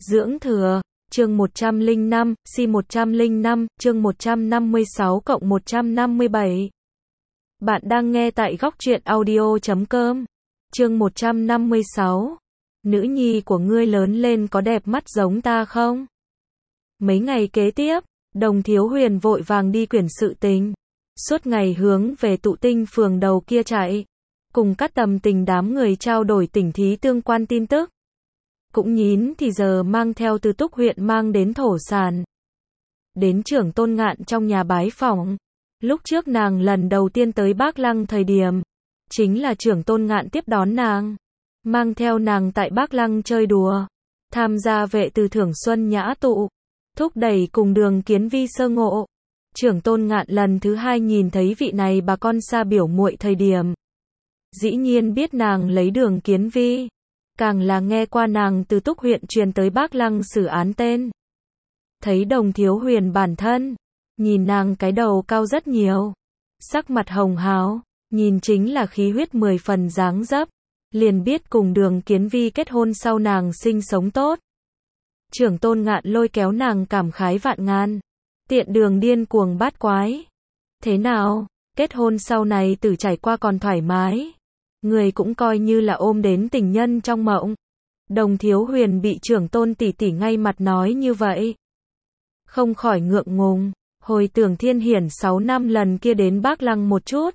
Dưỡng thừa, chương 105, si 105, chương 156-157. Bạn đang nghe tại góc truyện audio.com. Chương 156. Nữ nhi của ngươi lớn lên có đẹp mắt giống ta không? Mấy ngày kế tiếp, Đồng Thiếu Huyền vội vàng đi quyển sự tình. Suốt ngày hướng về Tụ Tinh phường đầu kia chạy. Cùng các tầm tình đám người trao đổi tình thí tương quan tin tức. Cũng nhín thì giờ mang theo từ Túc huyện mang đến thổ sản. Đến trưởng Tôn Ngạn trong nhà bái phỏng. Lúc trước nàng lần đầu tiên tới Bác Lăng thời điểm, chính là trưởng Tôn Ngạn tiếp đón nàng, mang theo nàng tại Bác Lăng chơi đùa, tham gia vệ từ thưởng xuân nhã tụ, thúc đẩy cùng Đường Kiến Vi sơ ngộ. Trưởng Tôn Ngạn lần thứ hai nhìn thấy vị này bà con xa biểu muội thời điểm, dĩ nhiên biết nàng lấy Đường Kiến Vi, càng là nghe qua nàng từ Túc huyện truyền tới Bác Lăng xử án tên. Thấy Đồng Thiếu Huyền bản thân, nhìn nàng cái đầu cao rất nhiều, sắc mặt hồng hào, nhìn chính là khí huyết 10 phần dáng dấp, liền biết cùng Đường Kiến Vi kết hôn sau nàng sinh sống tốt. Trưởng Tôn Ngạn lôi kéo nàng cảm khái vạn ngàn, tiện đường điên cuồng bát quái. Thế nào, kết hôn sau này tử trải qua còn thoải mái, người cũng coi như là ôm đến tình nhân trong mộng. Đồng Thiếu Huyền bị trưởng Tôn tỷ tỷ ngay mặt nói như vậy, không khỏi ngượng ngùng, hồi tưởng Thiên Hiển 6 năm lần kia đến Bác Lăng một chút.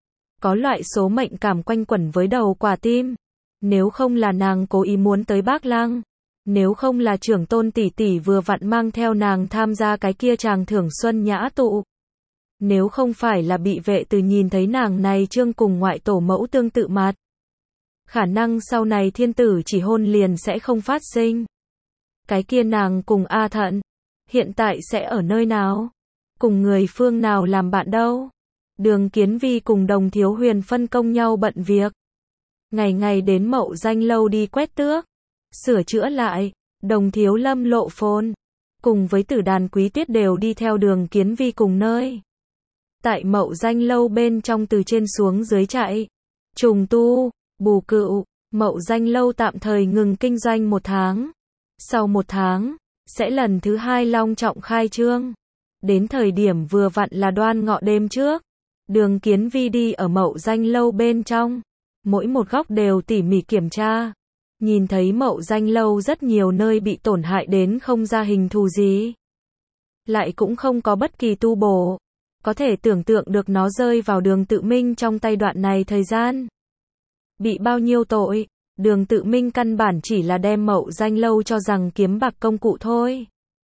Có loại số mệnh cảm quanh quẩn với đầu quả tim. Nếu không là nàng cố ý muốn tới Bác Lăng, nếu không là trưởng Tôn tỷ tỷ vừa vặn mang theo nàng tham gia cái kia tràng thưởng xuân nhã tụ, nếu không phải là bị vệ từ nhìn thấy nàng này trương cùng ngoại tổ mẫu tương tự mặt, khả năng sau này thiên tử chỉ hôn liền sẽ không phát sinh. Cái kia nàng cùng A Thận, hiện tại sẽ ở nơi nào? Cùng người phương nào làm bạn đâu? Đường Kiến Vi cùng Đồng Thiếu Huyền phân công nhau bận việc. Ngày ngày đến Mậu Danh lâu đi quét tước, sửa chữa lại. Đồng Thiếu Lâm Lộ Phồn, cùng với Tử Đàn Quý Tuyết đều đi theo Đường Kiến Vi cùng nơi. Tại Mậu Danh lâu bên trong từ trên xuống dưới chạy, trùng tu, bù cựu. Mậu Danh lâu tạm thời ngừng kinh doanh 1 tháng. Sau 1 tháng, sẽ lần thứ 2 long trọng khai trương. Đến thời điểm vừa vặn là Đoan Ngọ đêm trước, Đường Kiến Vi đi ở Mậu Danh lâu bên trong, mỗi một góc đều tỉ mỉ kiểm tra. Nhìn thấy Mậu Danh lâu rất nhiều nơi bị tổn hại đến không ra hình thù gì, lại cũng không có bất kỳ tu bổ. Có thể tưởng tượng được nó rơi vào Đường Tự Minh trong tay đoạn này thời gian bị bao nhiêu tội. Đường Tự Minh căn bản chỉ là đem Mậu Danh lâu cho rằng kiếm bạc công cụ thôi.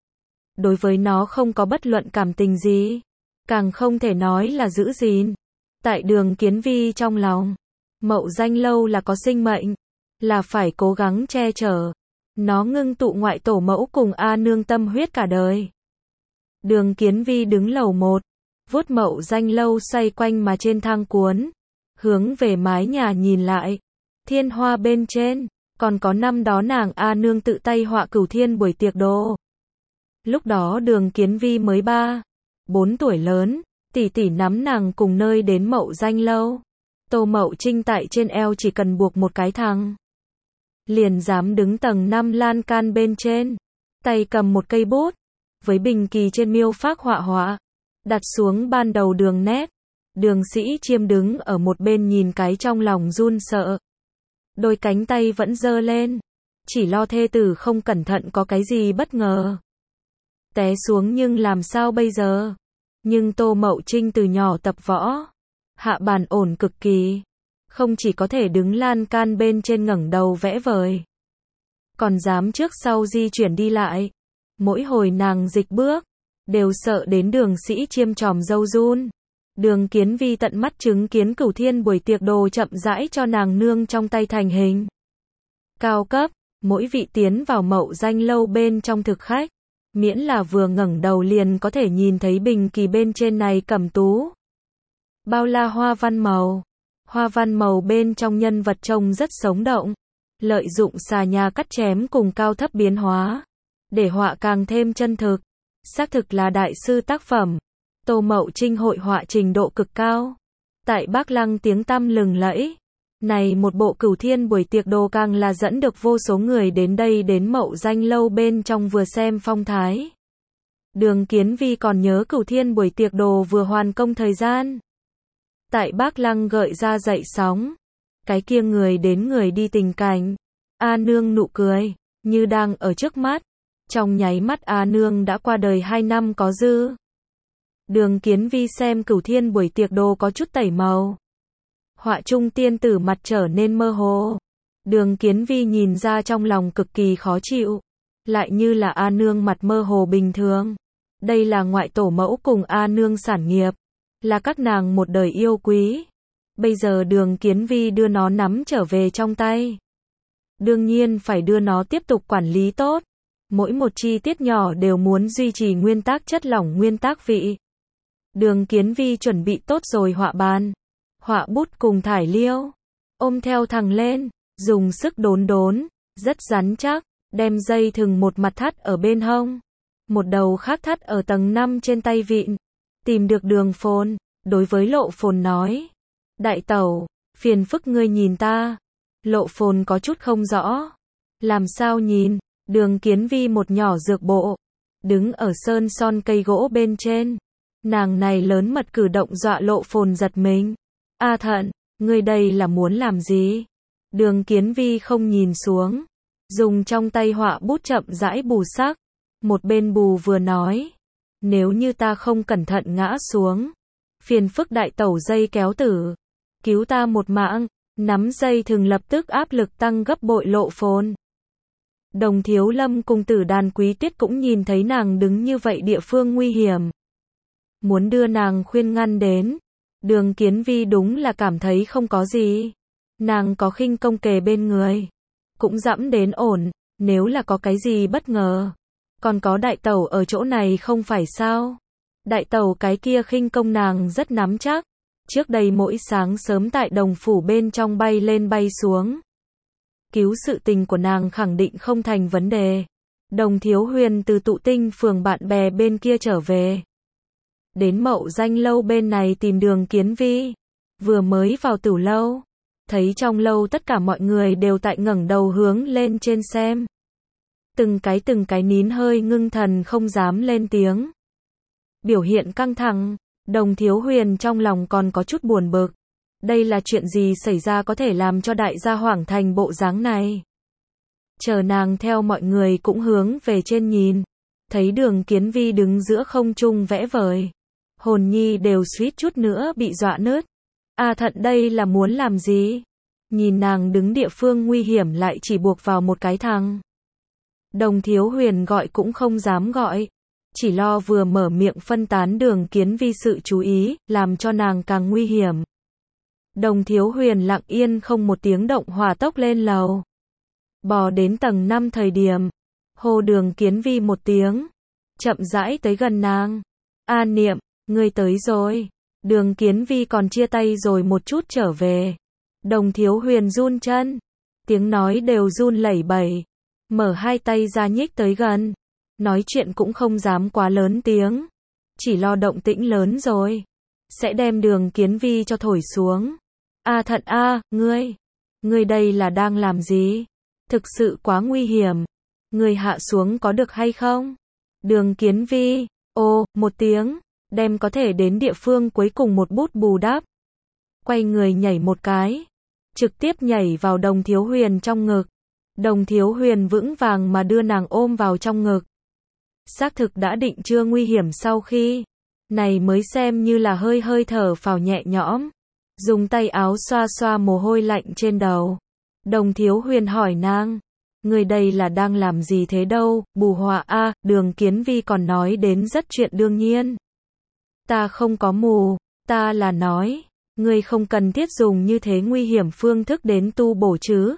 Đối với nó không có bất luận cảm tình gì, càng không thể nói là giữ gìn. Tại Đường Kiến Vi trong lòng, Mậu Danh lâu là có sinh mệnh, là phải cố gắng che chở. Nó ngưng tụ ngoại tổ mẫu cùng A nương tâm huyết cả đời. Đường Kiến Vi đứng lầu 1, vuốt Mậu Danh lâu xoay quanh mà trên thang cuốn, hướng về mái nhà nhìn lại. Thiên hoa bên trên, còn có năm đó nàng A nương tự tay họa cửu thiên buổi tiệc đồ. Lúc đó Đường Kiến Vi mới 3, 4 tuổi lớn, tỷ tỷ nắm nàng cùng nơi đến Mậu Danh lâu. Tô Mậu Trinh tại trên eo chỉ cần buộc một cái thằng, liền dám đứng tầng 5 lan can bên trên, tay cầm một cây bút, với bình kỳ trên miêu phác họa họa, đặt xuống ban đầu đường nét. Đường Sĩ Chiêm đứng ở một bên nhìn cái trong lòng run sợ. Đôi cánh tay vẫn giơ lên, chỉ lo thê tử không cẩn thận có cái gì bất ngờ té xuống nhưng làm sao bây giờ. Nhưng Tô Mậu Trinh từ nhỏ tập võ, hạ bàn ổn cực kỳ, không chỉ có thể đứng lan can bên trên ngẩng đầu vẽ vời, còn dám trước sau di chuyển đi lại. Mỗi hồi nàng dịch bước, đều sợ đến Đường Sĩ Chiêm tròm râu run. Đường Kiến Vi tận mắt chứng kiến cửu thiên buổi tiệc đồ chậm rãi cho nàng nương trong tay thành hình. Cao cấp, mỗi vị tiến vào Mậu Danh lâu bên trong thực khách, miễn là vừa ngẩng đầu liền có thể nhìn thấy bình kỳ bên trên này cẩm tú. Bao la hoa văn màu bên trong nhân vật trông rất sống động, lợi dụng xà nhà cắt chém cùng cao thấp biến hóa, để họa càng thêm chân thực. Xác thực là đại sư tác phẩm. Tô Mậu Trinh hội họa trình độ cực cao, tại Bác Lăng tiếng tăm lừng lẫy. Này một bộ Cửu Thiên buổi tiệc đồ càng là dẫn được vô số người đến đây đến Mậu Danh lâu bên trong vừa xem phong thái. Đường Kiến Vi còn nhớ Cửu Thiên buổi tiệc đồ vừa hoàn công thời gian. Tại Bác Lăng gợi ra dậy sóng. Cái kia người đến người đi tình cảnh. A Nương nụ cười, như đang ở trước mắt. Trong nháy mắt A Nương đã qua đời 2 năm có dư. Đường Kiến Vi xem Cửu Thiên buổi tiệc đồ có chút tẩy màu. Họa trung tiên tử mặt trở nên mơ hồ. Đường Kiến Vi nhìn ra trong lòng cực kỳ khó chịu. Lại như là A Nương mặt mơ hồ bình thường. Đây là ngoại tổ mẫu cùng A Nương sản nghiệp. Là các nàng một đời yêu quý. Bây giờ Đường Kiến Vi đưa nó nắm trở về trong tay. Đương nhiên phải đưa nó tiếp tục quản lý tốt. Mỗi một chi tiết nhỏ đều muốn duy trì nguyên tắc chất lỏng nguyên tắc vị. Đường Kiến Vi chuẩn bị tốt rồi họa bàn. Họa bút cùng thải liêu. Ôm theo thẳng lên. Dùng sức đốn đốn. Rất rắn chắc. Đem dây thừng một mặt thắt ở bên hông. Một đầu khác thắt ở tầng 5 trên tay vịn. Tìm được Đường Phồn. Đối với Lộ Phồn nói. Đại tẩu, phiền phức ngươi nhìn ta. Lộ Phồn có chút không rõ. Làm sao nhìn? Đường Kiến Vi một nhỏ dược bộ. Đứng ở sơn son cây gỗ bên trên. Nàng này lớn mật cử động dọa Lộ Phồn giật mình. A Thận, ngươi đây là muốn làm gì? Đường Kiến Vi không nhìn xuống. Dùng trong tay họa bút chậm rãi bù sắc. Một bên bù vừa nói. Nếu như ta không cẩn thận ngã xuống. Phiền phức đại tẩu dây kéo tử. Cứu ta một mạng. Nắm dây thừng lập tức áp lực tăng gấp bội Lộ Phồn. Đồng Thiếu Lâm cùng Tử Đàn Quý Tiết cũng nhìn thấy nàng đứng như vậy địa phương nguy hiểm. Muốn đưa nàng khuyên ngăn đến. Đường Kiến Vi đúng là cảm thấy không có gì. Nàng có khinh công kề bên người. Cũng dẫm đến ổn. Nếu là có cái gì bất ngờ. Còn có đại tẩu ở chỗ này không phải sao. Đại tẩu cái kia khinh công nàng rất nắm chắc. Trước đây mỗi sáng sớm tại đồng phủ bên trong bay lên bay xuống. Cứu sự tình của nàng khẳng định không thành vấn đề. Đồng Thiếu Huyền từ Tụ Tinh phường bạn bè bên kia trở về. Đến Mậu Danh lâu bên này tìm Đường Kiến Vi. Vừa mới vào tử lâu. Thấy trong lâu tất cả mọi người đều tại ngẩng đầu hướng lên trên xem. Từng cái nín hơi ngưng thần không dám lên tiếng. Biểu hiện căng thẳng. Đồng Thiếu Huyền trong lòng còn có chút buồn bực. Đây là chuyện gì xảy ra có thể làm cho đại gia hoảng thành bộ dáng này. Chờ nàng theo mọi người cũng hướng về trên nhìn. Thấy Đường Kiến Vi đứng giữa không trung vẽ vời. Hồn nhi đều suýt chút nữa bị dọa nứt. A Thận đây là muốn làm gì? Nhìn nàng đứng địa phương nguy hiểm lại chỉ buộc vào một cái thằng. Đồng Thiếu Huyền gọi cũng không dám gọi. Chỉ lo vừa mở miệng phân tán Đường Kiến Vi sự chú ý, làm cho nàng càng nguy hiểm. Đồng Thiếu Huyền lặng yên không một tiếng động hỏa tốc lên lầu. Bò đến tầng 5 thời điểm. Hô Đường Kiến Vi một tiếng. Chậm rãi tới gần nàng. A Niệm, ngươi tới rồi. Đường Kiến Vi còn chia tay rồi một chút trở về. Đồng Thiếu Huyền run chân. Tiếng nói đều run lẩy bẩy. Mở hai tay ra nhích tới gần. Nói chuyện cũng không dám quá lớn tiếng. Chỉ lo động tĩnh lớn rồi. Sẽ đem Đường Kiến Vi cho thổi xuống. A Thận a, ngươi đây là đang làm gì? Thực sự quá nguy hiểm. Ngươi hạ xuống có được hay không? Đường Kiến Vi, ô, một tiếng, đem có thể đến địa phương cuối cùng một bút bù đắp. Quay người nhảy một cái. Trực tiếp nhảy vào Đồng Thiếu Huyền trong ngực. Đồng Thiếu Huyền vững vàng mà đưa nàng ôm vào trong ngực. Xác thực đã định chưa nguy hiểm sau khi. Này mới xem như là hơi thở phào nhẹ nhõm. Dùng tay áo xoa xoa mồ hôi lạnh trên đầu. Đồng Thiếu Huyền hỏi nàng. Người đây là đang làm gì thế đâu, bù họa a. Đường Kiến Vi còn nói đến rất chuyện đương nhiên. Ta không có mù, ta là nói. Ngươi không cần thiết dùng như thế nguy hiểm phương thức đến tu bổ chứ.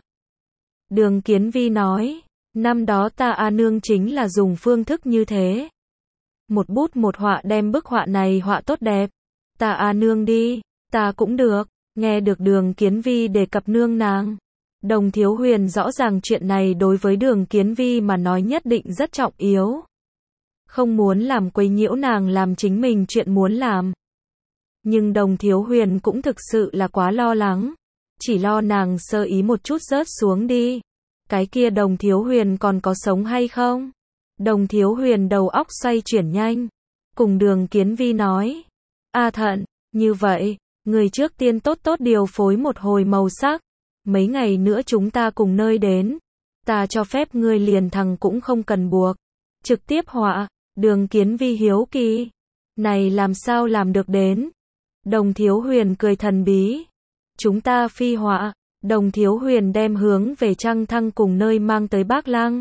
Đường Kiến Vi nói. Năm đó ta A Nương chính là dùng phương thức như thế. Một bút một họa đem bức họa này họa tốt đẹp. Ta A Nương đi, ta cũng được. Nghe được Đường Kiến Vi đề cập nương nàng. Đồng Thiếu Huyền rõ ràng chuyện này đối với Đường Kiến Vi mà nói nhất định rất trọng yếu. Không muốn làm quấy nhiễu nàng làm chính mình chuyện muốn làm. Nhưng Đồng Thiếu Huyền cũng thực sự là quá lo lắng. chỉ lo nàng sơ ý một chút rớt xuống đi. Cái kia Đồng Thiếu Huyền còn có sống hay không? Đồng Thiếu Huyền đầu óc xoay chuyển nhanh, cùng Đường Kiến Vi nói, A Thận, như vậy, người trước tiên tốt tốt điều phối một hồi màu sắc, mấy ngày nữa chúng ta cùng nơi đến, ta cho phép ngươi liền thằng cũng không cần buộc, trực tiếp họa. Đường Kiến Vi hiếu kỳ, này làm sao làm được đến? Đồng Thiếu Huyền cười thần bí, chúng ta phi họa. Đồng Thiếu Huyền đem hướng về Trăng Thăng cùng nơi mang tới Bác Lăng.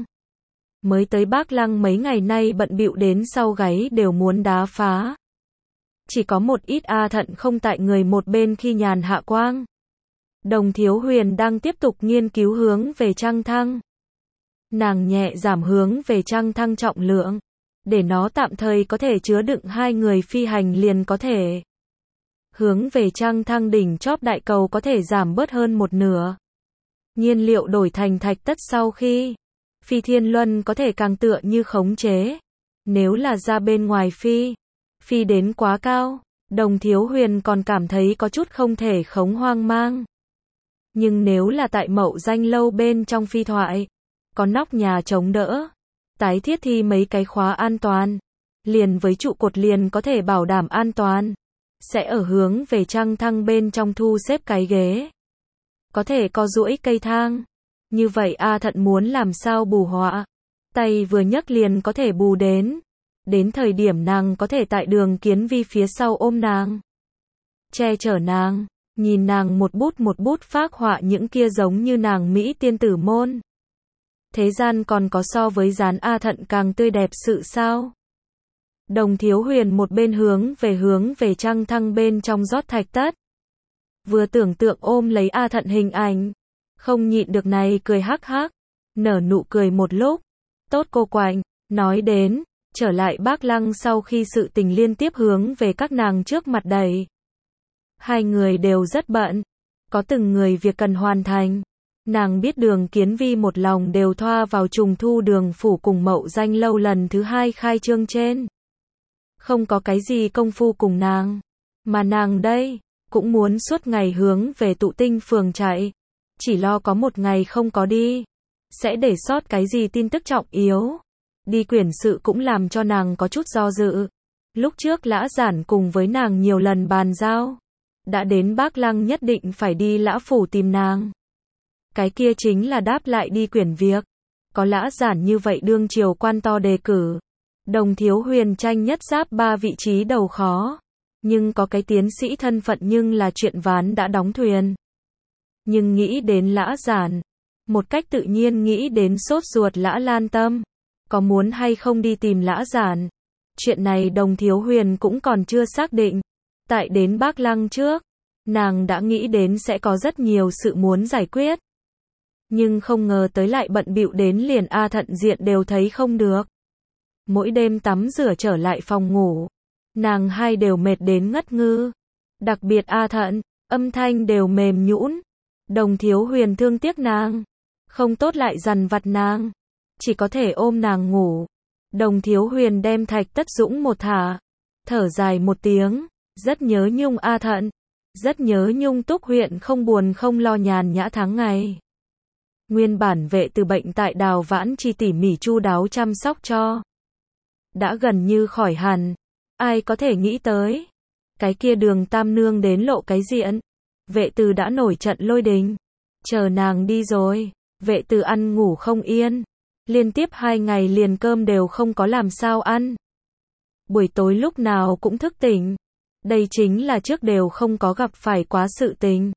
Mới tới Bác Lăng mấy ngày nay bận bịu đến sau gáy đều muốn đá phá. Chỉ có một ít A Thận không tại người một bên khi nhàn hạ quang. Đồng Thiếu Huyền đang tiếp tục nghiên cứu hướng về Trăng Thăng. Nàng nhẹ giảm hướng về Trăng Thăng trọng lượng, để nó tạm thời có thể chứa đựng 2 người phi hành liền có thể. Hướng về Trăng Thăng đỉnh chóp đại cầu có thể giảm bớt hơn một nửa. Nhiên liệu đổi thành thạch tất sau khi phi thiên luân có thể càng tựa như khống chế. Nếu là ra bên ngoài phi đến quá cao, Đồng Thiếu Huyền còn cảm thấy có chút không thể khống hoang mang. Nhưng nếu là tại Mậu Danh lâu bên trong phi thoại, có nóc nhà chống đỡ, tái thiết thi mấy cái khóa an toàn, liền với trụ cột liền có thể bảo đảm an toàn. Sẽ ở hướng về Trăng Thăng bên trong thu xếp cái ghế. Có thể co duỗi cây thang. Như vậy A Thận muốn làm sao bù họa. Tay vừa nhấc liền có thể bù đến. Đến thời điểm nàng có thể tại Đường Kiến Vi phía sau ôm nàng, che chở nàng, nhìn nàng một bút phác họa những kia giống như nàng Mỹ tiên tử môn. Thế gian còn có so với dán A Thận càng tươi đẹp sự sao? Đồng Thiếu Huyền một bên hướng về Trăng Thăng bên trong rót thạch tất. Vừa tưởng tượng ôm lấy A Thận hình ảnh, không nhịn được này cười hắc hắc, nở nụ cười một lúc. Tốt cô Quạnh, nói đến, trở lại Bác Lăng sau khi sự tình liên tiếp hướng về các nàng trước mặt đẩy. 2 người đều rất bận, có từng người việc cần hoàn thành. Nàng biết Đường Kiến Vi một lòng đều thoa vào trùng thu Đường phủ cùng Mậu Danh lâu lần thứ 2 khai trương trên. Không có cái gì công phu cùng nàng, mà nàng đây, cũng muốn suốt ngày hướng về Tụ Tinh phường chạy, chỉ lo có một ngày không có đi, sẽ để sót cái gì tin tức trọng yếu. Đi quyển sự cũng làm cho nàng có chút do dự. Lúc trước Lã Giản cùng với nàng nhiều lần bàn giao, đã đến Bác Lăng nhất định phải đi Lã phủ tìm nàng. Cái kia chính là đáp lại đi quyển việc. Có Lã Giản như vậy đương triều quan to đề cử, Đồng Thiếu Huyền tranh nhất giáp 3 vị trí đầu khó. Nhưng có cái tiến sĩ thân phận nhưng là chuyện ván đã đóng thuyền. Nhưng nghĩ đến Lã Giản, một cách tự nhiên nghĩ đến sốt ruột Lã Lan Tâm. Có muốn hay không đi tìm Lã Giản? Chuyện này Đồng Thiếu Huyền cũng còn chưa xác định. Tại đến Bác Lăng trước, nàng đã nghĩ đến sẽ có rất nhiều sự muốn giải quyết. Nhưng không ngờ tới lại bận bịu đến liền A Thận diện đều thấy không được. Mỗi đêm tắm rửa trở lại phòng ngủ, nàng hai đều mệt đến ngất ngư. Đặc biệt A Thận, âm thanh đều mềm nhũn. Đồng Thiếu Huyền thương tiếc nàng, không tốt lại dằn vặt nàng, chỉ có thể ôm nàng ngủ. Đồng Thiếu Huyền đem thạch tất dũng một thả, thở dài một tiếng, rất nhớ nhung A Thận, rất nhớ nhung Túc huyện không buồn không lo nhàn nhã tháng ngày. Nguyên bản Vệ Từ bệnh tại Đào Vãn Chi tỉ mỉ chu đáo chăm sóc cho, đã gần như khỏi hẳn. Ai có thể nghĩ tới, cái kia Đường Tam Nương đến lộ cái diện. Vệ Từ đã nổi trận lôi đình, chờ nàng đi rồi, Vệ Từ ăn ngủ không yên, liên tiếp 2 ngày liền cơm đều không có làm sao ăn. Buổi tối lúc nào cũng thức tỉnh. Đây chính là trước đều không có gặp phải quá sự tình.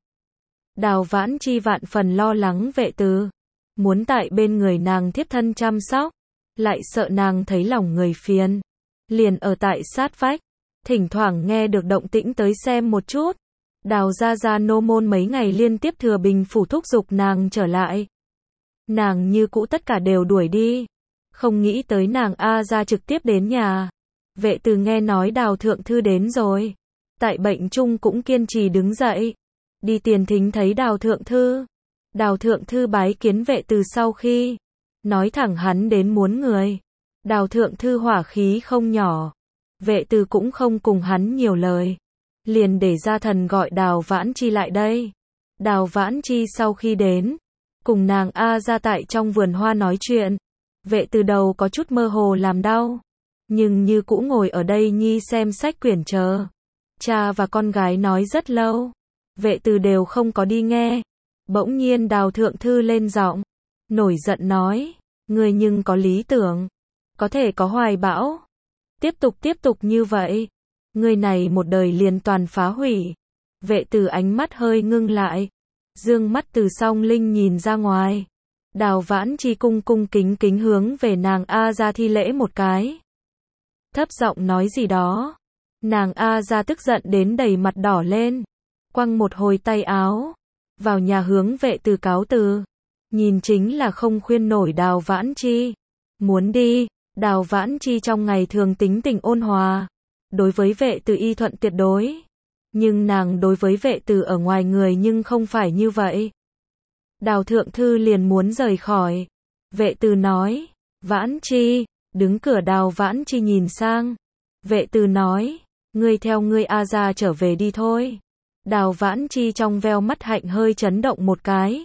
Đào Vãn Chi vạn phần lo lắng Vệ Từ, muốn tại bên người nàng thiếp thân chăm sóc, lại sợ nàng thấy lòng người phiền, liền ở tại sát vách, thỉnh thoảng nghe được động tĩnh tới xem một chút. Đào gia gia nô môn mấy ngày liên tiếp thừa bình phủ thúc giục nàng trở lại. Nàng như cũ tất cả đều đuổi đi, không nghĩ tới nàng A gia trực tiếp đến nhà. Vệ Từ nghe nói Đào thượng thư đến rồi, tại bệnh chung cũng kiên trì đứng dậy, đi tiền thính thấy Đào thượng thư. Đào thượng thư bái kiến Vệ Từ sau khi, nói thẳng hắn đến muốn người. Đào thượng thư hỏa khí không nhỏ, Vệ Từ cũng không cùng hắn nhiều lời, liền để gia thần gọi Đào Vãn Chi lại đây. Đào Vãn Chi sau khi đến, cùng nàng A ra tại trong vườn hoa nói chuyện. Vệ từ đầu có chút mơ hồ làm đau, nhưng như cũ ngồi ở đây nhi xem sách quyển chờ. Cha và con gái nói rất lâu, vệ từ đều không có đi nghe. Bỗng nhiên Đào Thượng Thư lên giọng, nổi giận nói, ngươi nhưng có lý tưởng, có thể có hoài bão. Tiếp tục như vậy, ngươi này một đời liền toàn phá hủy. Vệ từ ánh mắt hơi ngưng lại, dương mắt từ song linh nhìn ra ngoài. Đào Vãn Chi cung cung kính kính hướng về nàng A ra thi lễ một cái. Thấp giọng nói gì đó. Nàng A ra tức giận đến đầy mặt đỏ lên, quăng một hồi tay áo, vào nhà hướng vệ từ cáo từ. Nhìn chính là không khuyên nổi Đào Vãn Chi. Muốn đi, Đào Vãn Chi trong ngày thường tính tình ôn hòa, đối với vệ từ y thuận tuyệt đối. Nhưng nàng đối với vệ từ ở ngoài người nhưng không phải như vậy. Đào Thượng Thư liền muốn rời khỏi. Vệ từ nói, Vãn Chi, đứng cửa. Đào Vãn Chi nhìn sang. Vệ từ nói, ngươi theo ngươi A ra trở về đi thôi. Đào Vãn Chi trong veo mắt hạnh hơi chấn động một cái.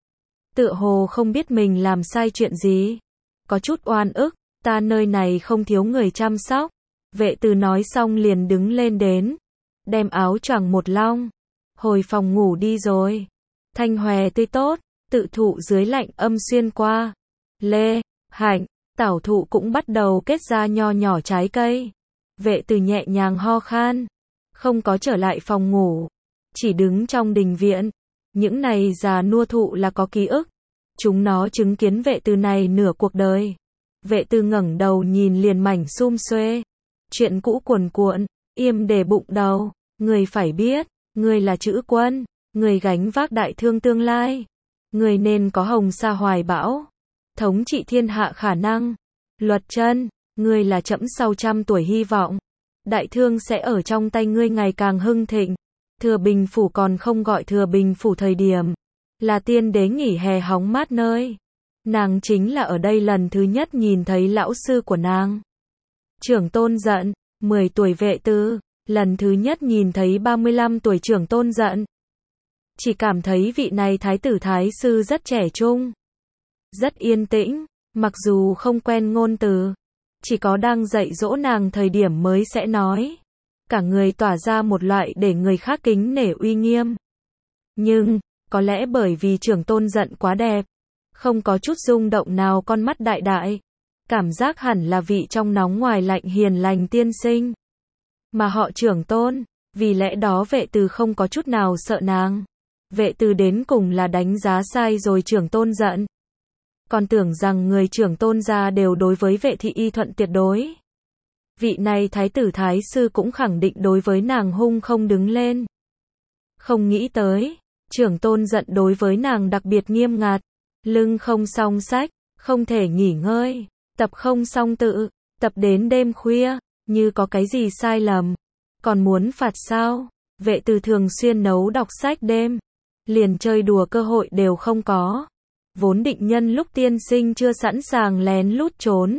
Tựa hồ không biết mình làm sai chuyện gì. Có chút oan ức, ta nơi này không thiếu người chăm sóc. Vệ từ nói xong liền đứng lên đến, đem áo choàng một long, hồi phòng ngủ đi rồi. Thanh hòe tươi tốt, tự thụ dưới lạnh âm xuyên qua. Lê, hạnh, tảo thụ cũng bắt đầu kết ra nho nhỏ trái cây. Vệ từ nhẹ nhàng ho khan, không có trở lại phòng ngủ, chỉ đứng trong đình viện. Những này già nua thụ là có ký ức, chúng nó chứng kiến vệ từ này nửa cuộc đời. Vệ từ ngẩng đầu nhìn liền mảnh sum xuê, chuyện cũ cuồn cuộn, im để bụng đầu. Người phải biết, người là chữ quân, người gánh vác đại thương tương lai, người nên có hồng sa hoài bão, thống trị thiên hạ khả năng. Luật chân, người là trẫm sau 100 tuổi hy vọng, đại thương sẽ ở trong tay ngươi ngày càng hưng thịnh. Thừa Bình Phủ còn không gọi Thừa Bình Phủ thời điểm, là tiên đế nghỉ hè hóng mát nơi. Nàng chính là ở đây lần thứ nhất nhìn thấy lão sư của nàng. Trưởng Tôn Dận, 10 tuổi vệ tư, lần thứ nhất nhìn thấy 35 tuổi Trưởng Tôn Dận. Chỉ cảm thấy vị này thái tử thái sư rất trẻ trung, rất yên tĩnh, mặc dù không quen ngôn từ, chỉ có đang dạy dỗ nàng thời điểm mới sẽ nói. Cả người tỏa ra một loại để người khác kính nể uy nghiêm. Nhưng, có lẽ bởi vì Trưởng Tôn Dận quá đẹp, không có chút rung động nào, con mắt đại đại, cảm giác hẳn là vị trong nóng ngoài lạnh hiền lành tiên sinh. Mà họ Trưởng Tôn, vì lẽ đó vệ từ không có chút nào sợ nàng. Vệ từ đến cùng là đánh giá sai rồi Trưởng Tôn Dận. Còn tưởng rằng người Trưởng Tôn gia đều đối với vệ thị y thuận tuyệt đối. Vị này thái tử thái sư cũng khẳng định đối với nàng hung không đứng lên. Không nghĩ tới, Trưởng Tôn Dận đối với nàng đặc biệt nghiêm ngặt. Lưng không xong sách, không thể nghỉ ngơi, tập không xong tự, tập đến đêm khuya, như có cái gì sai lầm, còn muốn phạt sao? Vệ từ thường xuyên nấu đọc sách đêm, liền chơi đùa cơ hội đều không có. Vốn định nhân lúc tiên sinh chưa sẵn sàng lén lút trốn.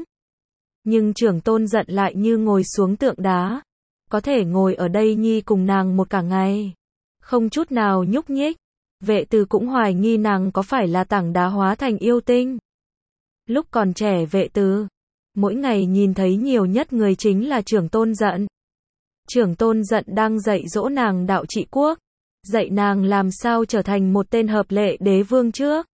Nhưng Trưởng Tôn Dận lại như ngồi xuống tượng đá. Có thể ngồi ở đây nhi cùng nàng một cả ngày, không chút nào nhúc nhích. Vệ từ cũng hoài nghi nàng có phải là tảng đá hóa thành yêu tinh. Lúc còn trẻ vệ từ, mỗi ngày nhìn thấy nhiều nhất người chính là Trưởng Tôn Dận. Trưởng Tôn Dận đang dạy dỗ nàng đạo trị quốc, dạy nàng làm sao trở thành một tên hợp lệ đế vương trước.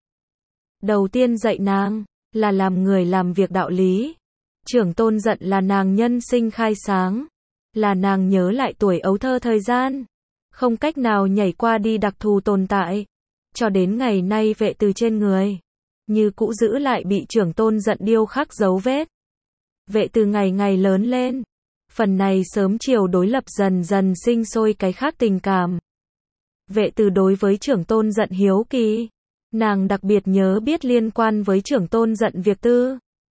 Đầu tiên dạy nàng là làm người làm việc đạo lý. Trưởng Tôn Dận là nàng nhân sinh khai sáng, là nàng nhớ lại tuổi ấu thơ thời gian, không cách nào nhảy qua đi đặc thù tồn tại. Cho đến ngày nay vệ từ trên người, như cũ giữ lại bị Trưởng Tôn Dận điêu khắc dấu vết. Vệ từ ngày ngày lớn lên, phần này sớm chiều đối lập dần dần sinh sôi cái khác tình cảm. Vệ từ đối với Trưởng Tôn Dận hiếu kỳ, nàng đặc biệt nhớ biết liên quan với Trưởng Tôn Dận việc tư.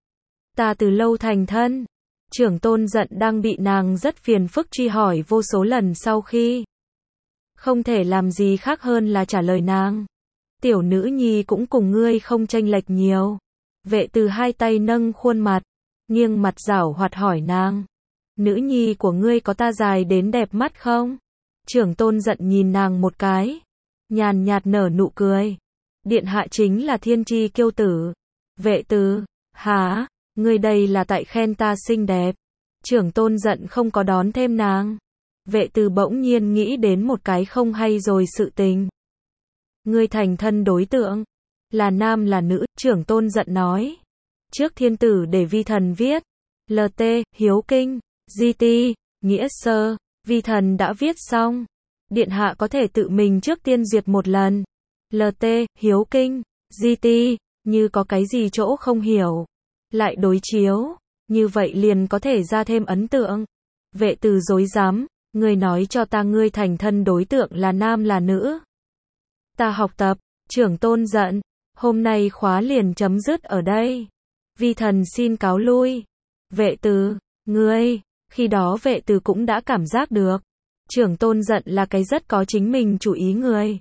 Ta từ lâu thành thân. Trưởng Tôn Dận đang bị nàng rất phiền phức truy hỏi vô số lần sau khi không thể làm gì khác hơn là trả lời nàng. Tiểu nữ nhi cũng cùng ngươi không chênh lệch nhiều. Vệ từ hai tay nâng khuôn mặt, nghiêng mặt giảo hoạt hỏi nàng. Nữ nhi của ngươi có ta dài đến đẹp mắt không? Trưởng Tôn Dận nhìn nàng một cái, nhàn nhạt nở nụ cười. Điện hạ chính là thiên chi kiêu tử. Vệ từ, hả, ngươi đây là tại khen ta xinh đẹp. Trưởng tôn giận không có đón thêm nàng. Vệ từ bỗng nhiên nghĩ đến một cái không hay rồi sự tình. Ngươi thành thân đối tượng, là nam là nữ, trưởng tôn giận nói. Trước thiên tử để vi thần viết. LT, hiếu kinh, GT, nghĩa sơ, vi thần đã viết xong. Điện hạ có thể tự mình trước tiên duyệt một lần. LT, hiếu kinh, GT, như có cái gì chỗ không hiểu. Lại đối chiếu, như vậy liền có thể ra thêm ấn tượng. Vệ từ dối dám, ngươi nói cho ta ngươi thành thân đối tượng là nam là nữ. Ta học tập, trưởng tôn giận, hôm nay khóa liền chấm dứt ở đây. Vi thần xin cáo lui. Vệ từ, ngươi, khi đó vệ từ cũng đã cảm giác được. Trưởng tôn giận là cái rất có chính mình chủ ý người.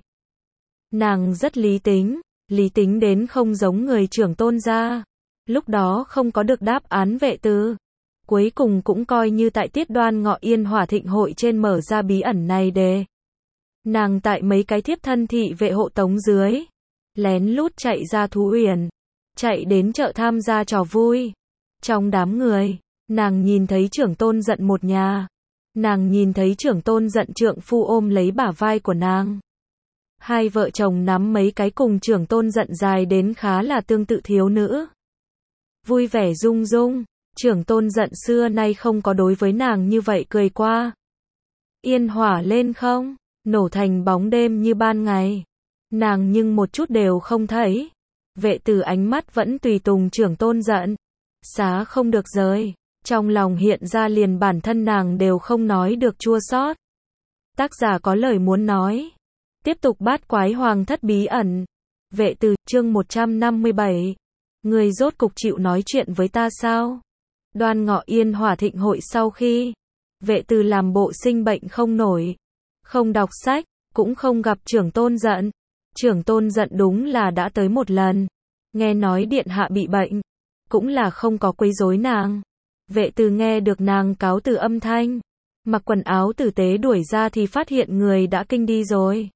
Nàng rất lý tính đến không giống người trưởng tôn gia. Lúc đó không có được đáp án vệ từ. Cuối cùng cũng coi như tại tiết đoan ngọ yên hỏa thịnh hội trên mở ra bí ẩn này đề. Nàng tại mấy cái thiếp thân thị vệ hộ tống dưới. Lén lút chạy ra thú uyển. Chạy đến chợ tham gia trò vui. Trong đám người, nàng nhìn thấy trưởng tôn giận một nhà. Nàng nhìn thấy trưởng tôn giận trượng phu ôm lấy bả vai của nàng. Hai vợ chồng nắm mấy cái cùng trưởng tôn giận dài đến khá là tương tự thiếu nữ. Vui vẻ rung rung, trưởng tôn giận xưa nay không có đối với nàng như vậy cười qua. Yên hỏa lên không, nổ thành bóng đêm như ban ngày. Nàng nhưng một chút đều không thấy. Vệ từ ánh mắt vẫn tùy tùng trưởng tôn giận. Xá không được rời. Trong lòng hiện ra liền bản thân nàng đều không nói được chua xót. Tác giả có lời muốn nói. Tiếp tục bát quái hoàng thất bí ẩn. Vệ từ, chương 157. Người rốt cục chịu nói chuyện với ta sao? Đoan ngọ yên hỏa thịnh hội sau khi. Vệ từ làm bộ sinh bệnh không nổi. Không đọc sách, cũng không gặp trưởng tôn giận. Trưởng tôn giận đúng là đã tới một lần. Nghe nói điện hạ bị bệnh. Cũng là không có quấy rối nàng. Vệ từ nghe được nàng cáo từ âm thanh. Mặc quần áo tử tế đuổi ra thì phát hiện người đã kinh đi rồi.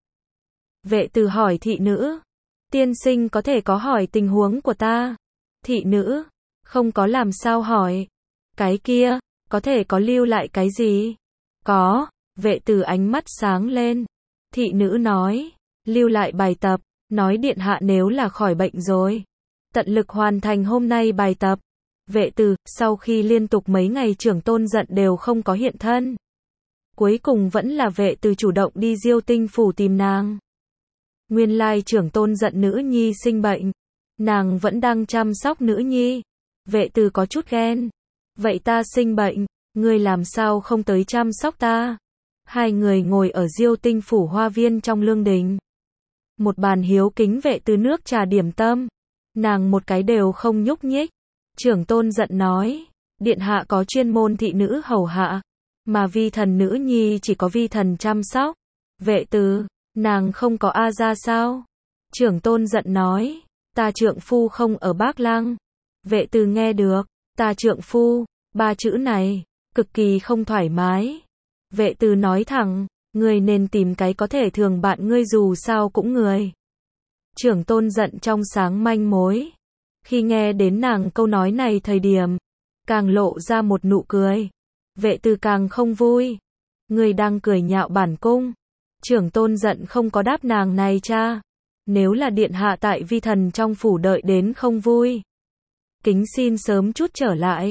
Vệ từ hỏi thị nữ. Tiên sinh có thể có hỏi tình huống của ta. Thị nữ. Không có làm sao hỏi. Cái kia, có thể có lưu lại cái gì? Có. Vệ từ ánh mắt sáng lên. Thị nữ nói. Lưu lại bài tập. Nói điện hạ nếu là khỏi bệnh rồi. Tận lực hoàn thành hôm nay bài tập. Vệ từ, sau khi liên tục mấy ngày trưởng tôn giận đều không có hiện thân. Cuối cùng vẫn là vệ từ chủ động đi Diêu Tinh phủ tìm nàng. Nguyên lai trưởng tôn giận nữ nhi sinh bệnh. Nàng vẫn đang chăm sóc nữ nhi. Vệ từ có chút ghen. Vậy ta sinh bệnh, ngươi làm sao không tới chăm sóc ta? Hai người ngồi ở Diêu Tinh phủ hoa viên trong lương đình. Một bàn hiếu kính vệ từ nước trà điểm tâm. Nàng một cái đều không nhúc nhích. Trưởng tôn giận nói, điện hạ có chuyên môn thị nữ hầu hạ, mà vi thần nữ nhi chỉ có vi thần chăm sóc. Vệ từ, nàng không có a ra sao? Trưởng tôn giận nói, ta trượng phu không ở Bác Lăng. Vệ từ nghe được, ta trượng phu, ba chữ này, cực kỳ không thoải mái. Vệ từ nói thẳng, ngươi nên tìm cái có thể thường bạn ngươi dù sao cũng người. Trưởng tôn giận trong sáng manh mối. Khi nghe đến nàng câu nói này thời điểm, càng lộ ra một nụ cười. Vệ từ càng không vui. Người đang cười nhạo bản cung. Trưởng tôn giận không có đáp nàng này cha. Nếu là điện hạ tại vi thần trong phủ đợi đến không vui. Kính xin sớm chút trở lại.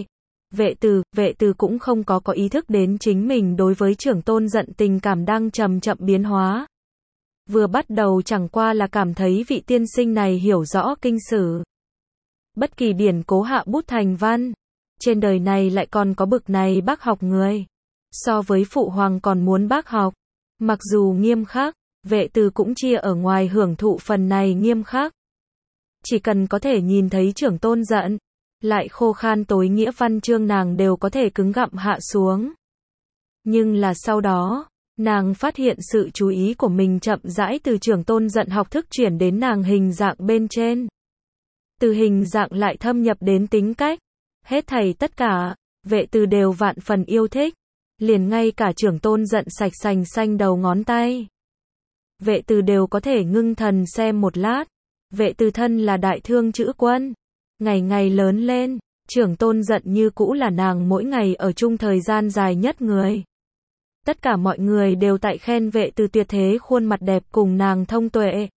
Vệ từ cũng không có ý thức đến chính mình đối với trưởng tôn giận tình cảm đang chậm chậm biến hóa. Vừa bắt đầu chẳng qua là cảm thấy vị tiên sinh này hiểu rõ kinh sử. Bất kỳ điển cố hạ bút thành văn. Trên đời này lại còn có bực này bác học người. So với phụ hoàng còn muốn bác học. Mặc dù nghiêm khắc, vệ từ cũng chia ở ngoài hưởng thụ phần này nghiêm khắc. Chỉ cần có thể nhìn thấy trưởng tôn giận, lại khô khan tối nghĩa văn chương nàng đều có thể cứng gặm hạ xuống. Nhưng là sau đó, nàng phát hiện sự chú ý của mình chậm rãi từ trưởng tôn giận học thức chuyển đến nàng hình dạng bên trên. Từ hình dạng lại thâm nhập đến tính cách. Hết thảy tất cả, vệ từ đều vạn phần yêu thích. Liền ngay cả trưởng tôn giận sạch sành xanh đầu ngón tay. Vệ Từ đều có thể ngưng thần xem một lát. Vệ Từ thân là đại thương chữ quân, ngày ngày lớn lên, Trưởng Tôn Dận như cũ là nàng mỗi ngày ở chung thời gian dài nhất người. Tất cả mọi người đều tại khen Vệ Từ tuyệt thế khuôn mặt đẹp cùng nàng thông tuệ.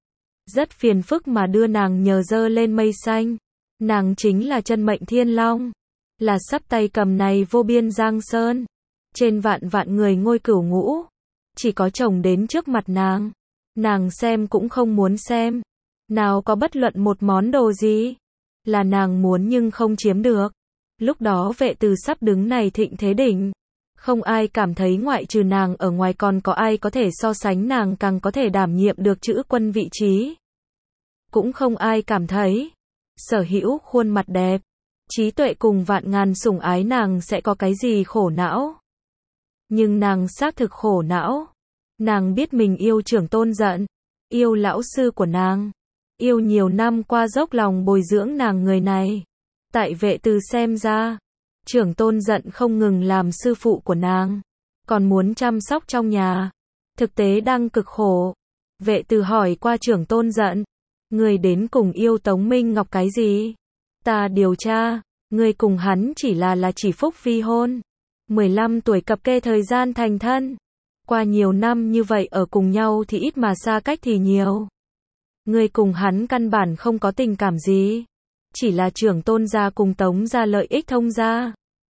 Rất phiền phức mà đưa nàng nhờ dơ lên mây xanh. Nàng chính là chân mệnh thiên long, là sắp tay cầm này vô biên giang sơn. Trên vạn vạn người ngôi cửu ngũ, chỉ có chồng đến trước mặt nàng xem cũng không muốn xem. Nào có bất luận một món đồ gì, là nàng muốn nhưng không chiếm được. Lúc đó Vệ Từ sắp đứng này thịnh thế đỉnh. Không ai cảm thấy ngoại trừ nàng ở ngoài còn có ai có thể so sánh nàng càng có thể đảm nhiệm được chữ quân vị trí. Cũng không ai cảm thấy, sở hữu khuôn mặt đẹp, trí tuệ cùng vạn ngàn sủng ái nàng sẽ có cái gì khổ não. Nhưng nàng xác thực khổ não. Nàng biết mình yêu Trưởng Tôn Dận, yêu lão sư của nàng, yêu nhiều năm qua dốc lòng bồi dưỡng nàng người này. Tại Vệ Từ xem ra, Trưởng Tôn Dận không ngừng làm sư phụ của nàng, còn muốn chăm sóc trong nhà. Thực tế đang cực khổ. Vệ Từ hỏi qua Trưởng Tôn Dận, người đến cùng yêu Tống Minh Ngọc cái gì? Ta điều tra, người cùng hắn chỉ là chỉ phúc vi hôn. 15 tuổi cập kê thời gian thành thân. Qua nhiều năm như vậy ở cùng nhau thì ít mà xa cách thì nhiều. Người cùng hắn căn bản không có tình cảm gì. Chỉ là Trưởng Tôn gia cùng Tống gia lợi ích thông gia.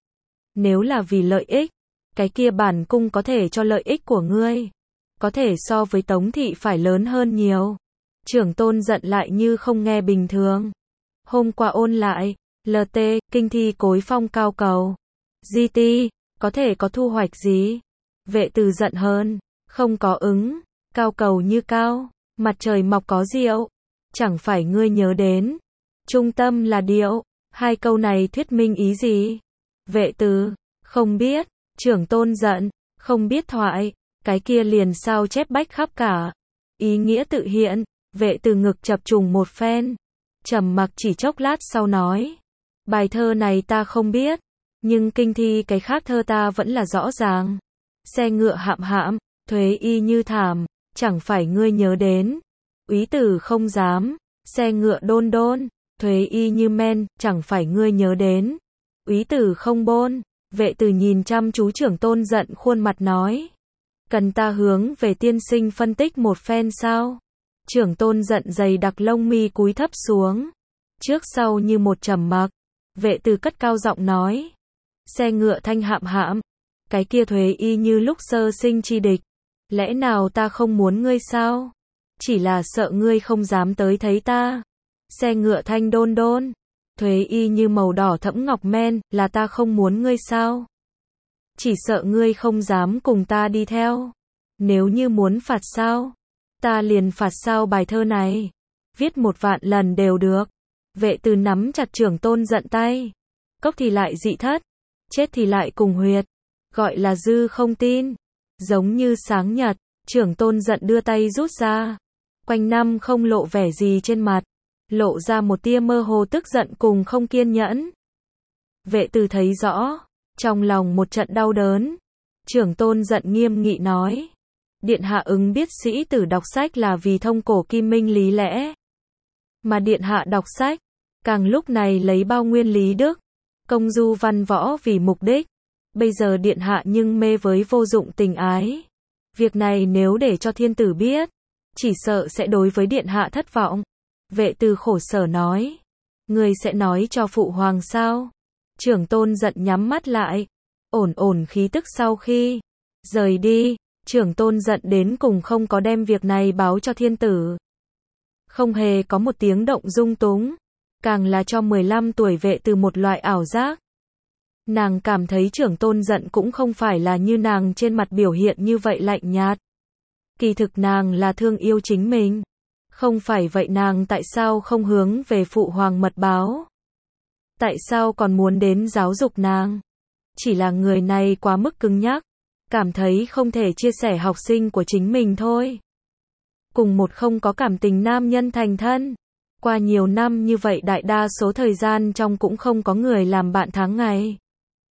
Nếu là vì lợi ích, cái kia bản cung có thể cho lợi ích của ngươi. Có thể so với Tống thị phải lớn hơn nhiều. Trưởng Tôn Dận lại như không nghe bình thường. Hôm qua ôn lại, LT, kinh thi cối phong cao cầu. GT, có thể có thu hoạch gì? Vệ Từ giận hơn, không có ứng, cao cầu như cao, mặt trời mọc có diệu. Chẳng phải ngươi nhớ đến, trung tâm là điệu, hai câu này thuyết minh ý gì? Vệ Từ, không biết. Trưởng Tôn Dận, không biết thoại, cái kia liền sao chép bách khắp cả. Ý nghĩa tự hiện. Vệ Từ ngực chập trùng một phen, trầm mặc chỉ chốc lát sau nói, bài thơ này ta không biết, nhưng kinh thi cái khác thơ ta vẫn là rõ ràng. Xe ngựa hạm hãm, thuế y như thảm, chẳng phải ngươi nhớ đến. Úy tử không dám, xe ngựa đôn đôn, thuế y như men, chẳng phải ngươi nhớ đến. Úy tử không bôn. Vệ Từ nhìn chăm chú Trưởng Tôn Dận khuôn mặt nói, cần ta hướng về tiên sinh phân tích một phen sao? Trưởng Tôn Dận dày đặc lông mi cúi thấp xuống, trước sau như một trầm mặc. Vệ Từ cất cao giọng nói, xe ngựa thanh hạm hãm, cái kia thuế y như lúc sơ sinh chi địch. Lẽ nào ta không muốn ngươi sao? Chỉ là sợ ngươi không dám tới thấy ta. Xe ngựa thanh đôn đôn, thuế y như màu đỏ thẫm ngọc men, là ta không muốn ngươi sao? Chỉ sợ ngươi không dám cùng ta đi theo. Nếu như muốn phạt sao? Ta liền phạt sao bài thơ này. Viết 1.000.000 lần đều được. Vệ Từ nắm chặt Trưởng Tôn Dận tay. Cốc thì lại dị thất, chết thì lại cùng huyệt. Gọi là dư không tin. Giống như sáng nhật, Trưởng Tôn Dận đưa tay rút ra. Quanh năm không lộ vẻ gì trên mặt. Lộ ra một tia mơ hồ tức giận cùng không kiên nhẫn. Vệ Từ thấy rõ, trong lòng một trận đau đớn. Trưởng Tôn Dận nghiêm nghị nói, Điện hạ ứng biết sĩ tử đọc sách là vì thông cổ kim minh lý lẽ. Mà Điện hạ đọc sách, càng lúc này lấy bao nguyên lý đức, công du văn võ vì mục đích. Bây giờ Điện hạ nhưng mê với vô dụng tình ái. Việc này nếu để cho thiên tử biết, chỉ sợ sẽ đối với Điện hạ thất vọng. Vệ Từ khổ sở nói, người sẽ nói cho phụ hoàng sao? Trưởng Tôn Dận nhắm mắt lại, ổn khí tức sau khi rời đi. Trưởng Tôn Dận đến cùng không có đem việc này báo cho thiên tử. Không hề có một tiếng động dung túng, càng là cho 15 tuổi Vệ Từ một loại ảo giác. Nàng cảm thấy Trưởng Tôn Dận cũng không phải là như nàng trên mặt biểu hiện như vậy lạnh nhạt. Kỳ thực nàng là thương yêu chính mình. Không phải vậy nàng tại sao không hướng về phụ hoàng mật báo? Tại sao còn muốn đến giáo dục nàng? Chỉ là người này quá mức cứng nhắc, cảm thấy không thể chia sẻ học sinh của chính mình thôi. Cùng một không có cảm tình nam nhân thành thân. Qua nhiều năm như vậy đại đa số thời gian trong cũng không có người làm bạn tháng ngày.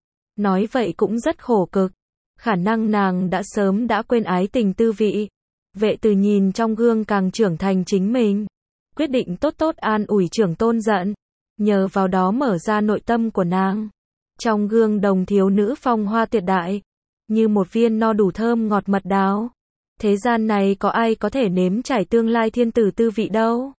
Nói vậy cũng rất khổ cực. Khả năng nàng đã sớm đã quên ái tình tư vị. Vệ Từ nhìn trong gương càng trưởng thành chính mình, quyết định tốt tốt an ủi Trưởng Tôn Dận, nhờ vào đó mở ra nội tâm của nàng. Trong gương đồng thiếu nữ phong hoa tuyệt đại, như một viên no đủ thơm ngọt mật đào. Thế gian này có ai có thể nếm trải tương lai thiên tử tư vị đâu.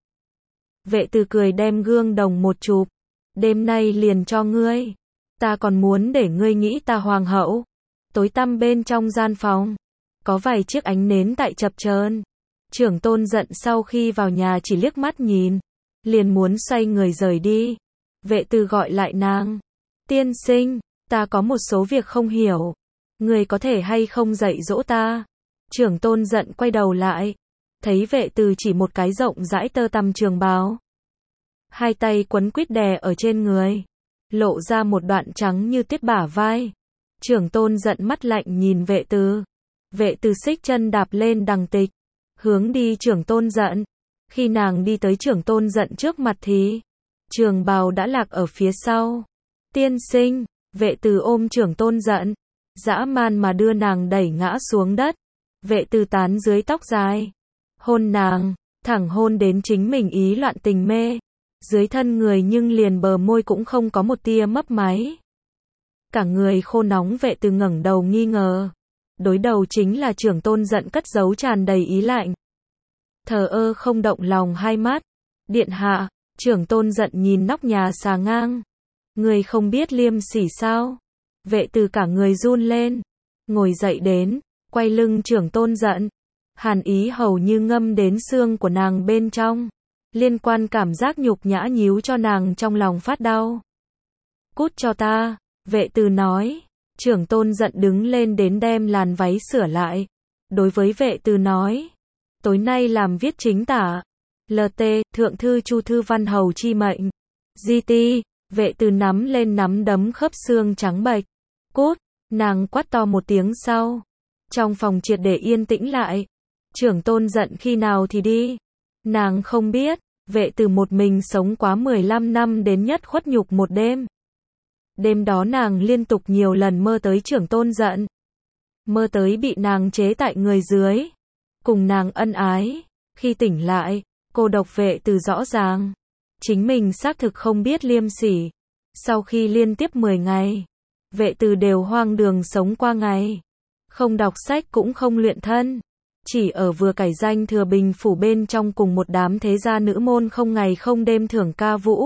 Vệ Từ cười đem gương đồng một chụp, đêm nay liền cho ngươi. Ta còn muốn để ngươi nghĩ ta hoàng hậu. Tối tăm bên trong gian phòng, có vài chiếc ánh nến tại chập chờn. Trưởng Tôn Dận sau khi vào nhà chỉ liếc mắt nhìn, liền muốn xoay người rời đi. Vệ Từ gọi lại nàng. Tiên sinh, ta có một số việc không hiểu. Người có thể hay không dạy dỗ ta? Trưởng Tôn Dận quay đầu lại, thấy Vệ Từ chỉ một cái rộng rãi tơ tằm trường bào. Hai tay quấn quýt đè ở trên người, lộ ra một đoạn trắng như tuyết bả vai. Trưởng Tôn Dận mắt lạnh nhìn Vệ Từ. Vệ Từ xích chân đạp lên đằng tịch, hướng đi Trưởng Tôn Dận. Khi nàng đi tới Trưởng Tôn Dận trước mặt thì trường bào đã lạc ở phía sau. Tiên sinh, Vệ Từ ôm Trưởng Tôn Dận, dã man mà đưa nàng đẩy ngã xuống đất. Vệ Từ tán dưới tóc dài, hôn nàng, thẳng hôn đến chính mình ý loạn tình mê. Dưới thân người nhưng liền bờ môi cũng không có một tia mấp máy. Cả người khô nóng. Vệ Từ ngẩng đầu nghi ngờ. Đối đầu chính là Trưởng Tôn Dận cất giấu tràn đầy ý lạnh. Thờ ơ không động lòng hai mắt. Điện hạ, Trưởng Tôn Dận nhìn nóc nhà xà ngang. Người không biết liêm sỉ sao? Vệ Từ cả người run lên, ngồi dậy đến, quay lưng Trưởng Tôn Dận. Hàn ý hầu như ngâm đến xương của nàng bên trong. Liên quan cảm giác nhục nhã nhíu cho nàng trong lòng phát đau. Cút cho ta, Vệ Từ nói. Trưởng Tôn Dận đứng lên đến đem làn váy sửa lại. Đối với Vệ Từ nói. Tối nay làm viết chính tả. LT, Thượng thư Chu Thư Văn Hầu chi mệnh. GT, Vệ Từ nắm lên nắm đấm khớp xương trắng bệch. Cút, nàng quát to một tiếng sau. Trong phòng triệt để yên tĩnh lại. Trưởng Tôn Dận khi nào thì đi. Nàng không biết. Vệ Từ một mình sống quá 15 năm đến nhất khuất nhục một đêm. Đêm đó nàng liên tục nhiều lần mơ tới Trưởng Tôn Dận. Mơ tới bị nàng chế tại người dưới. Cùng nàng ân ái. Khi tỉnh lại, cô độc Vệ Từ rõ ràng. Chính mình xác thực không biết liêm sỉ. Sau khi liên tiếp 10 ngày, Vệ Từ đều hoang đường sống qua ngày. Không đọc sách cũng không luyện thân. Chỉ ở vừa cải danh Thừa Bình phủ bên trong cùng một đám thế gia nữ môn không ngày không đêm thưởng ca vũ.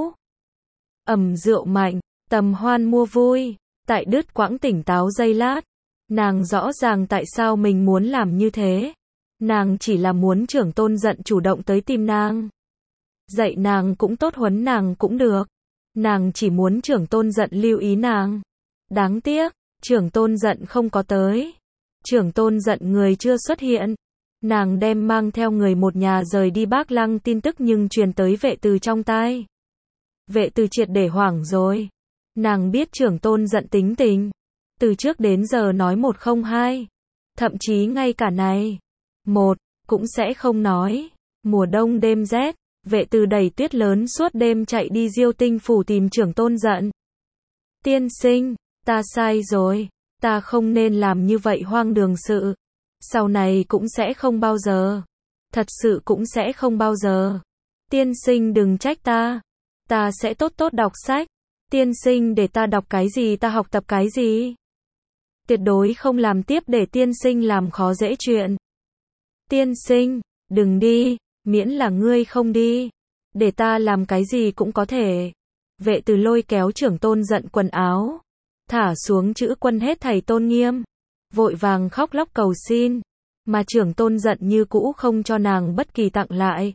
Rượu mạnh, tầm hoan mua vui. Tại đứt quãng tỉnh táo giây lát. Nàng rõ ràng tại sao mình muốn làm như thế. Nàng chỉ là muốn Trưởng Tôn Dận chủ động tới tìm nàng. Dạy nàng cũng tốt, huấn nàng cũng được. Nàng chỉ muốn Trưởng Tôn Dận lưu ý nàng. Đáng tiếc, Trưởng Tôn Dận không có tới. Trưởng Tôn Dận người chưa xuất hiện. Nàng đem mang theo người một nhà rời đi Bác Lăng tin tức nhưng truyền tới Vệ Từ trong tai. Vệ Từ triệt để hoảng rồi. Nàng biết Trưởng Tôn Dận tính tình. Từ trước đến giờ nói một không hai. Thậm chí ngay cả này. Một, cũng sẽ không nói. Mùa đông đêm rét. Vệ Từ đẩy tuyết lớn suốt đêm chạy đi Diêu Tinh phủ tìm Trưởng Tôn Dận. Tiên sinh, ta sai rồi. Ta không nên làm như vậy hoang đường sự. Sau này cũng sẽ không bao giờ. Thật sự cũng sẽ không bao giờ. Tiên sinh đừng trách ta. Ta sẽ tốt tốt đọc sách. Tiên sinh để ta đọc cái gì ta học tập cái gì. Tuyệt đối không làm tiếp để tiên sinh làm khó dễ chuyện. Tiên sinh, đừng đi, miễn là ngươi không đi. Để ta làm cái gì cũng có thể. Vệ Từ lôi kéo Trưởng Tôn Dận quần áo. Thả xuống chữ quân hết thảy tôn nghiêm. Vội vàng khóc lóc cầu xin. Mà Trưởng Tôn Dận như cũ không cho nàng bất kỳ tặng lại.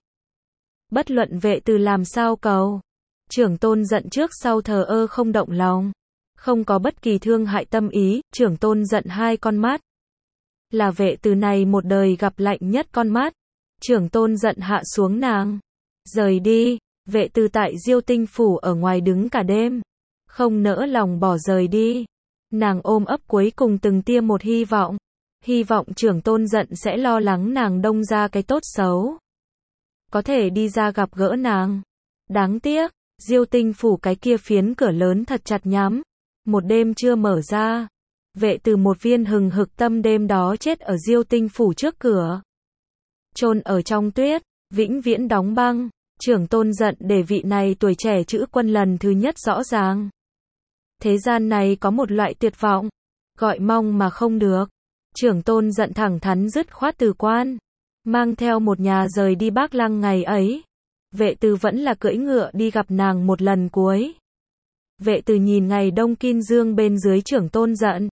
Bất luận Vệ Từ làm sao cầu. Trưởng Tôn Dận trước sau thờ ơ không động lòng. Không có bất kỳ thương hại tâm ý. Trưởng Tôn Dận hai con mắt. Là Vệ Từ này một đời gặp lạnh nhất con mắt. Trưởng Tôn Dận hạ xuống nàng. Rời đi. Vệ Từ tại Diêu Tinh phủ ở ngoài đứng cả đêm. Không nỡ lòng bỏ rời đi. Nàng ôm ấp cuối cùng từng tia một hy vọng. Hy vọng Trưởng Tôn Dận sẽ lo lắng nàng đông ra cái tốt xấu. Có thể đi ra gặp gỡ nàng. Đáng tiếc, Diêu Tinh phủ cái kia phiến cửa lớn thật chặt nhắm. Một đêm chưa mở ra. Vệ Từ một viên hừng hực tâm đêm đó chết ở Diêu Tinh phủ trước cửa. chôn ở trong tuyết, vĩnh viễn đóng băng. Trưởng tôn giận để vị này tuổi trẻ chữ quân lần thứ nhất rõ ràng. Thế gian này có một loại tuyệt vọng, gọi mong mà không được. Trưởng tôn giận thẳng thắn dứt khoát từ quan, mang theo một nhà rời đi Bác Lăng ngày ấy. Vệ Từ vẫn là cưỡi ngựa đi gặp nàng một lần cuối. Vệ Từ nhìn ngày đông kim dương bên dưới trưởng tôn giận.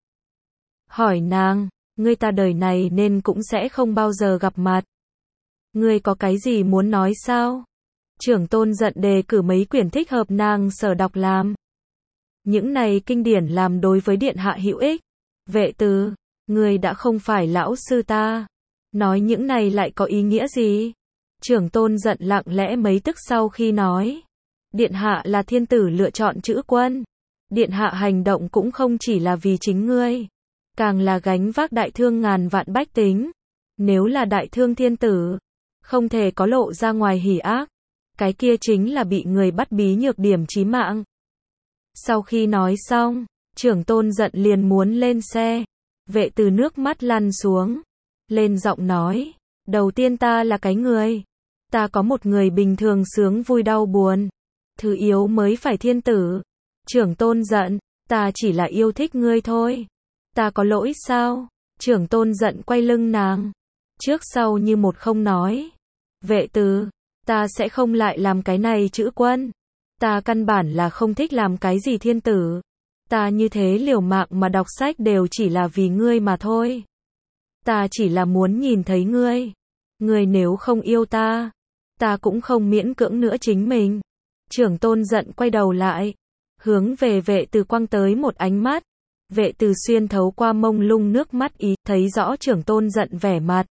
Hỏi nàng, ngươi ta đời này nên cũng sẽ không bao giờ gặp mặt. Ngươi có cái gì muốn nói sao? Trưởng tôn giận đề cử mấy quyển thích hợp nàng sở đọc làm. Những này kinh điển làm đối với điện hạ hữu ích. Vệ Từ, ngươi đã không phải lão sư ta. Nói những này lại có ý nghĩa gì? Trưởng tôn giận lặng lẽ mấy tức sau khi nói. Điện hạ là thiên tử lựa chọn chữ quân. Điện hạ hành động cũng không chỉ là vì chính ngươi. Càng là gánh vác đại thương ngàn vạn bách tính. Nếu là đại thương thiên tử, không thể có lộ ra ngoài hỉ ác. Cái kia chính là bị người bắt bí nhược điểm chí mạng. Sau khi nói xong, trưởng tôn giận liền muốn lên xe. Vệ Từ nước mắt lăn xuống. Lên giọng nói, đầu tiên ta là cái người. Ta có một người bình thường sướng vui đau buồn. Thứ yếu mới phải thiên tử. Trưởng tôn giận, ta chỉ là yêu thích ngươi thôi. Ta có lỗi sao? Trưởng tôn giận quay lưng nàng. Trước sau như một không nói. Vệ Từ, ta sẽ không lại làm cái này chữ quân. Ta căn bản là không thích làm cái gì thiên tử. Ta như thế liều mạng mà đọc sách đều chỉ là vì ngươi mà thôi. Ta chỉ là muốn nhìn thấy ngươi. Ngươi nếu không yêu ta, ta cũng không miễn cưỡng nữa chính mình. Trưởng tôn giận quay đầu lại, hướng về Vệ Từ quăng tới một ánh mắt. Vệ Từ xuyên thấu qua mông lung nước mắt ý, thấy rõ trưởng tôn giận vẻ mặt.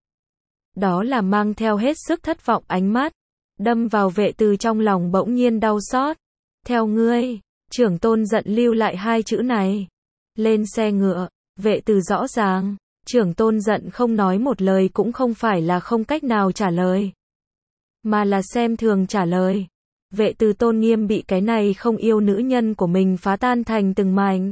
Đó là mang theo hết sức thất vọng ánh mắt. Đâm vào Vệ Từ trong lòng bỗng nhiên đau xót. Theo ngươi, trưởng tôn giận lưu lại hai chữ này. Lên xe ngựa, Vệ Từ rõ ràng. Trưởng tôn giận không nói một lời cũng không phải là không cách nào trả lời, mà là xem thường trả lời. Vệ Từ tôn nghiêm bị cái này không yêu nữ nhân của mình phá tan thành từng mảnh.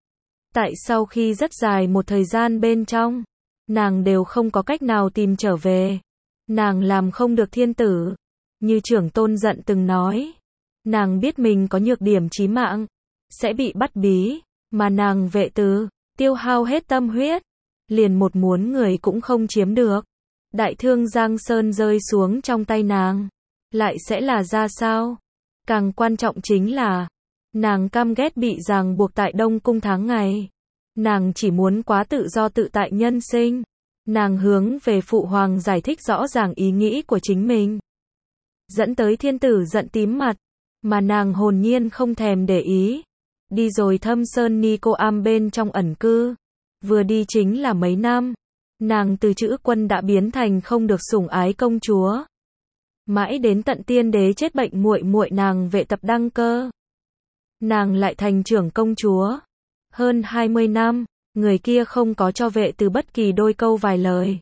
Tại sau khi rất dài một thời gian bên trong, nàng đều không có cách nào tìm trở về. Nàng làm không được thiên tử. Như trưởng tôn giận từng nói, nàng biết mình có nhược điểm chí mạng, sẽ bị bắt bí, mà nàng Vệ Từ, tiêu hao hết tâm huyết, liền một muốn người cũng không chiếm được. Đại thương Giang Sơn rơi xuống trong tay nàng, lại sẽ là ra sao? Càng quan trọng chính là, nàng căm ghét bị ràng buộc tại Đông Cung tháng ngày. Nàng chỉ muốn quá tự do tự tại nhân sinh. Nàng hướng về phụ hoàng giải thích rõ ràng ý nghĩ của chính mình. Dẫn tới thiên tử giận tím mặt, mà nàng hồn nhiên không thèm để ý. Đi rồi Thâm Sơn Ni Cô Am bên trong ẩn cư. Vừa đi chính là mấy năm. Nàng từ chữ quân đã biến thành không được sủng ái công chúa. Mãi đến tận tiên đế chết bệnh muội muội nàng Vệ Tập đăng cơ, nàng lại thành trưởng công chúa. Hơn 20 năm, người kia không có cho Vệ Từ bất kỳ đôi câu vài lời.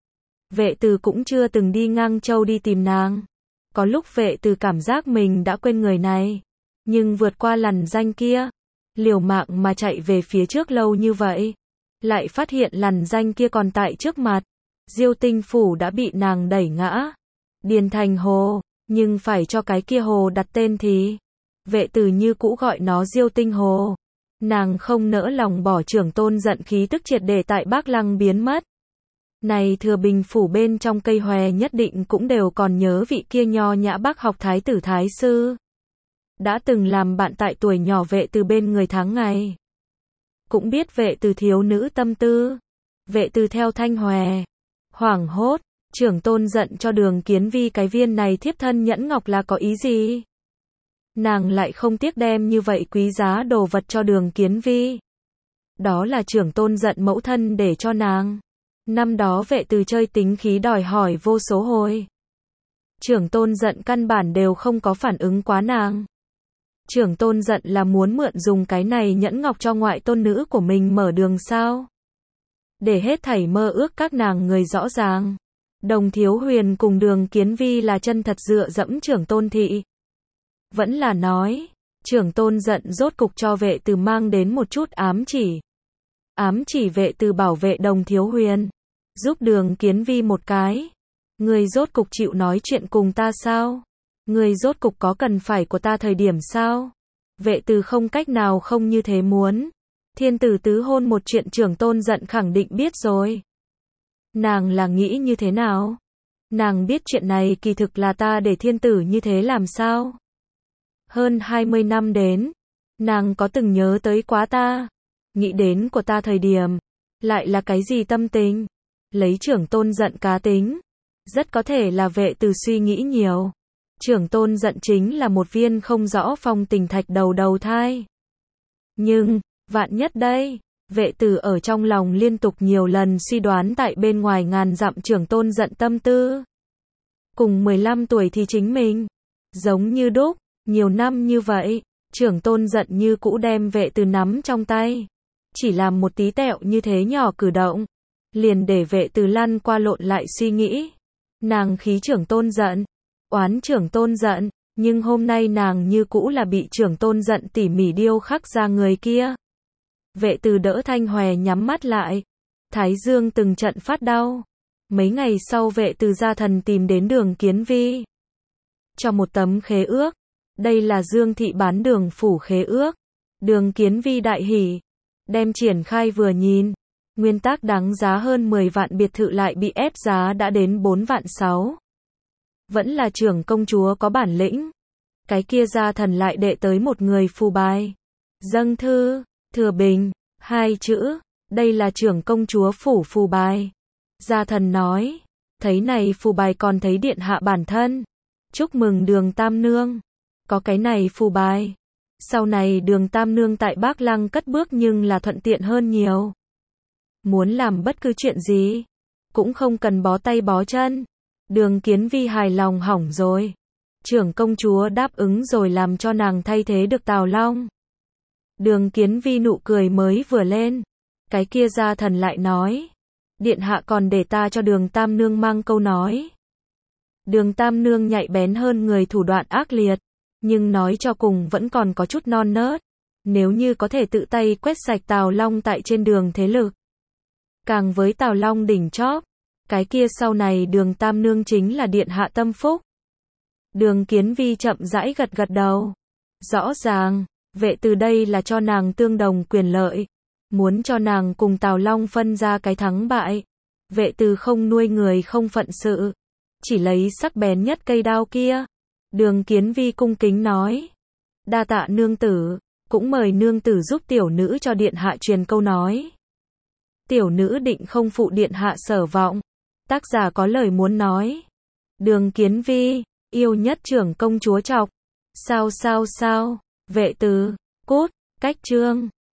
Vệ Từ cũng chưa từng đi ngang châu đi tìm nàng. Có lúc Vệ Từ cảm giác mình đã quên người này, nhưng vượt qua lằn danh kia, liều mạng mà chạy về phía trước lâu như vậy, lại phát hiện lằn danh kia còn tại trước mặt. Diêu Tinh Phủ đã bị nàng đẩy ngã. Điền thành hồ, nhưng phải cho cái kia hồ đặt tên thì Vệ Từ như cũ gọi nó Diêu Tinh Hồ. Nàng không nỡ lòng bỏ trưởng tôn giận khí tức triệt để tại Bác Lăng biến mất. Này Thừa Bình Phủ bên trong cây hòe nhất định cũng đều còn nhớ vị kia nho nhã bác học thái tử thái sư. Đã từng làm bạn tại tuổi nhỏ Vệ Từ bên người tháng ngày. Cũng biết Vệ Từ thiếu nữ tâm tư. Vệ Từ theo thanh hòe, hoảng hốt, trưởng tôn giận cho Đường Kiến Vi cái viên này thiếp thân nhẫn ngọc là có ý gì? Nàng lại không tiếc đem như vậy quý giá đồ vật cho Đường Kiến Vi. Đó là trưởng tôn giận mẫu thân để cho nàng. Năm đó Vệ Từ chơi tính khí đòi hỏi vô số hồi. Trưởng tôn giận căn bản đều không có phản ứng quá nàng. Trưởng tôn giận là muốn mượn dùng cái này nhẫn ngọc cho ngoại tôn nữ của mình mở đường sao? Để hết thảy mơ ước các nàng người rõ ràng. Đồng Thiếu Huyền cùng Đường Kiến Vi là chân thật dựa dẫm trưởng tôn thị. Vẫn là nói, trưởng tôn giận rốt cục cho Vệ Từ mang đến một chút ám chỉ. Ám chỉ Vệ Từ bảo vệ Đồng Thiếu Huyền, giúp Đường Kiến Vi một cái. Ngươi rốt cục chịu nói chuyện cùng ta sao? Ngươi rốt cục có cần phải của ta thời điểm sao? Vệ Từ không cách nào không như thế muốn. Thiên tử tứ hôn một chuyện Trưởng Tôn giận khẳng định biết rồi. Nàng là nghĩ như thế nào? Nàng biết chuyện này kỳ thực là ta để thiên tử như thế làm sao? Hơn 20 năm đến, nàng có từng nhớ tới quá ta? Nghĩ đến của ta thời điểm, lại là cái gì tâm tình? Lấy Trưởng Tôn giận cá tính, rất có thể là Vệ Từ suy nghĩ nhiều. Trưởng Tôn giận chính là một viên không rõ phong tình thạch đầu thai. Nhưng, vạn nhất đây, Vệ Từ ở trong lòng liên tục nhiều lần suy đoán tại bên ngoài ngàn dặm Trưởng Tôn giận tâm tư. Cùng 15 tuổi thì chính mình, giống như đúc, nhiều năm như vậy, Trưởng Tôn giận như cũ đem Vệ Từ nắm trong tay. Chỉ làm một tí tẹo như thế nhỏ cử động, liền để Vệ Từ lăn qua lộn lại suy nghĩ. Nàng khí Trưởng Tôn giận, oán Trưởng Tôn giận, nhưng hôm nay nàng như cũ là bị Trưởng Tôn giận tỉ mỉ điêu khắc ra người kia. Vệ Từ đỡ Thanh Hòe nhắm mắt lại, thái dương từng trận phát đau. Mấy ngày sau Vệ Từ gia thần tìm đến Đường Kiến Vi, cho một tấm khế ước. Đây là Dương thị bán Đường phủ khế ước. Đường Kiến Vi đại hỉ, đem triển khai vừa nhìn, nguyên tác đáng giá hơn 10 vạn biệt thự lại bị ép giá đã đến 4 vạn 6. Vẫn là trưởng công chúa có bản lĩnh. Cái kia gia thần lại đệ tới một người phù bài. Dâng thư, Thừa Bình, 2 chữ, đây là trưởng công chúa phủ phù bài. Gia thần nói, thấy này phù bài còn thấy điện hạ bản thân. Chúc mừng Đường Tam Nương. Có cái này phù bài, sau này Đường Tam Nương tại Bác Lăng cất bước nhưng là thuận tiện hơn nhiều. Muốn làm bất cứ chuyện gì, cũng không cần bó tay bó chân. Đường Kiến Vi hài lòng hỏng rồi. Trưởng công chúa đáp ứng rồi làm cho nàng thay thế được Tào Long. Đường Kiến Vi nụ cười mới vừa lên, cái kia gia thần lại nói, điện hạ còn để ta cho Đường Tam Nương mang câu nói. Đường Tam Nương nhạy bén hơn người, thủ đoạn ác liệt, nhưng nói cho cùng vẫn còn có chút non nớt. Nếu như có thể tự tay quét sạch Tào Long tại trên đường thế lực, càng với Tào Long đỉnh chóp, cái kia sau này Đường Tam Nương chính là điện hạ tâm phúc. Đường Kiến Vi chậm rãi gật gật đầu. Rõ ràng, Vệ Từ đây là cho nàng tương đồng quyền lợi, muốn cho nàng cùng Tào Long phân ra cái thắng bại. Vệ Từ không nuôi người không phận sự, chỉ lấy sắc bén nhất cây đao kia. Đường Kiến Vi cung kính nói, đa tạ nương tử, cũng mời nương tử giúp tiểu nữ cho điện hạ truyền câu nói. Tiểu nữ định không phụ điện hạ sở vọng. Tác giả có lời muốn nói. Đường Kiến Vi, yêu nhất trưởng công chúa chọc. Sao, Vệ Từ, cút, cách chương.